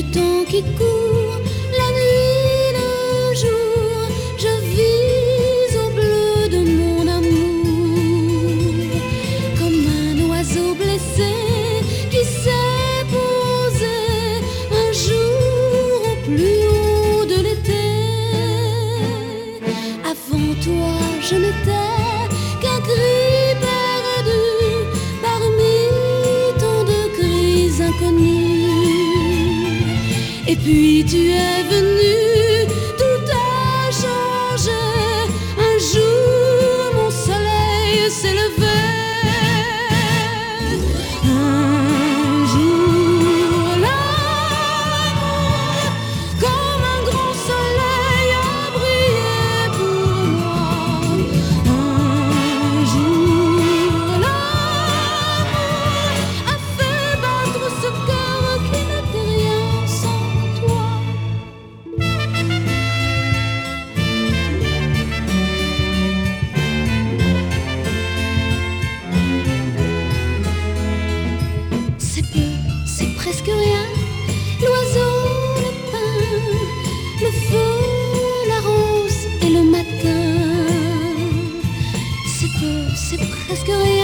temps qui court, la nuit, le jour, je vis au bleu de mon amour, comme un oiseau blessé qui s'est posé un jour au plus haut de l'été. Avant toi, je n'étais qu'un cri perdu parmi tant de cris inconnus. Et puis tu es venu, tout a changé. Un jour, mon soleil s'est levé. Un jour, l'amour, comme un grand soleil, a brillé pour moi. Un jour, l'amour a fait battre ce cœur qui n'était rien sans toi. C'est peu, c'est presque rien. L'oiseau, le pain, le feu, la rose et le matin. C'est peu, c'est presque rien.